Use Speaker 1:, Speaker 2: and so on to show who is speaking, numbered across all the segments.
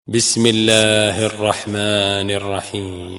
Speaker 1: بسم الله الرحمن الرحيم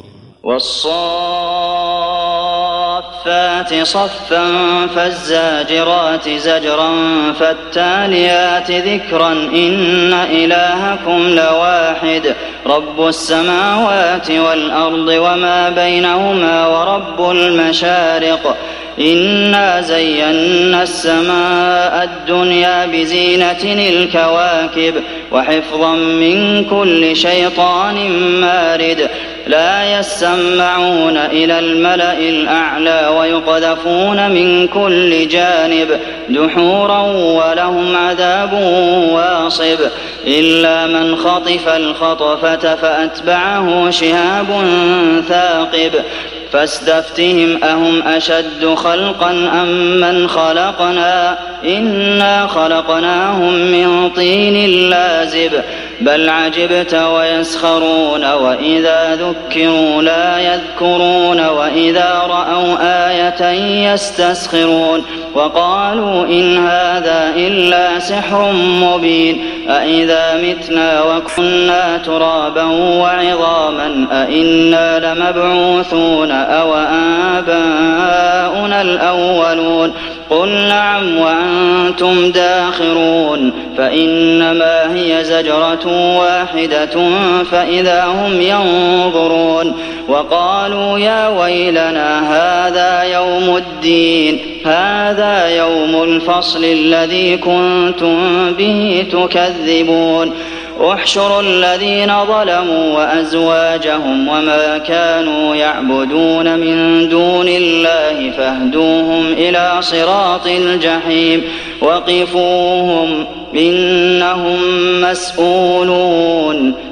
Speaker 2: والصافات صفا فالزاجرات زجرا فالتاليات ذكرا إن إلهكم لواحد رب السماوات والأرض وما بينهما ورب المشارق إنا زينا السماء الدنيا بزينة الكواكب وحفظا من كل شيطان مارد لا يسمعون إلى الملأ الأعلى ويقذفون من كل جانب دحورا ولهم عذاب واصب إلا من خطف الخطفة فأتبعه شهاب ثاقب فاستفتهم أهم أشد خلقا أم من خلقنا إنا خلقناهم من طين لازب بل عجبت ويسخرون وإذا ذكروا لا يذكرون وإذا رأوا آية يستسخرون وقالوا إن هذا إلا سحر مبين أإذا متنا وكنا ترابا وعظاما أإنا لمبعوثون أو آباؤنا الأولون قل نعم وأنتم داخرون فإنما هي زجرة واحدة فإذا هم ينظرون وقالوا يا ويلنا هذا يوم الدين هذا يوم الفصل الذي كنتم به تكذبون احشروا الذين ظلموا وأزواجهم وما كانوا يعبدون من دون الله فاهدوهم إلى صراط الجحيم وقفوهم إنهم مسؤولون